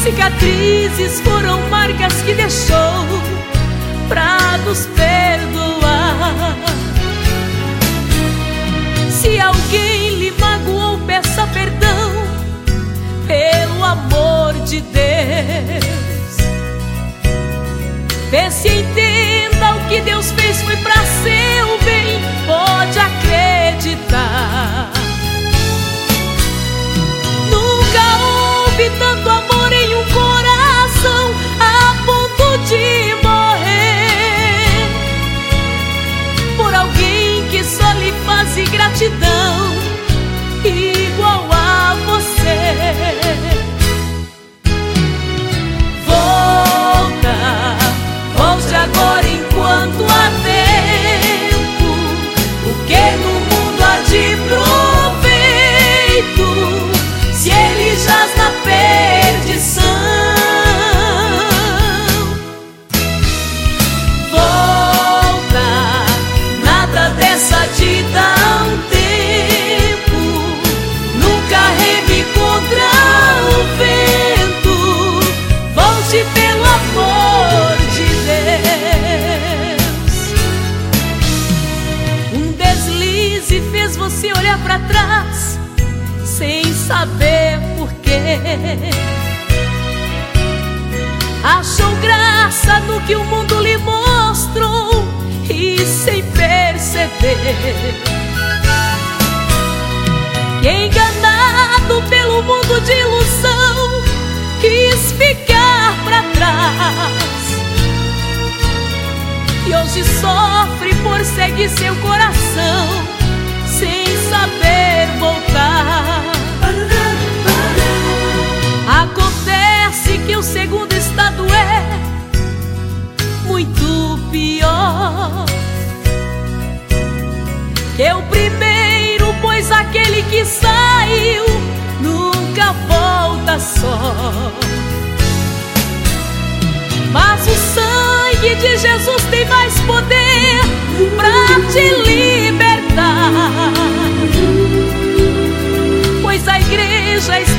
Cicatrizes foram marcas que deixou pra nos perdoar. Se alguém lhe magoou, peça perdão, pelo amor de Deus. Vê se entenda o que Deus fez foi pra seu bem, pode acreditar. Nunca houve tanto amor em um coração a ponto de morrer por alguém que só lhe faz gratidão igual a você. Volte agora enquanto há tempo. O que no mundo há de proveito se ele jaz na perdição? Volta, nada dessa de dar um tempo. Nunca reme contra o vento. Volte pelo amor de Deus. Um deslize fez você olhar pra trás sem saber porquê. Achou graça no que o mundo lhe mostrou e sem perceber que, enganado pelo mundo de ilusão, quis ficar pra trás. E hoje sofre por seguir seu coração sem saber voltar. Acontece que o segundo estado é muito pior que o primeiro, pois aquele que saiu nunca volta só. Mas o sangue de Jesus tem mais poder pra te libertar, pois a igreja está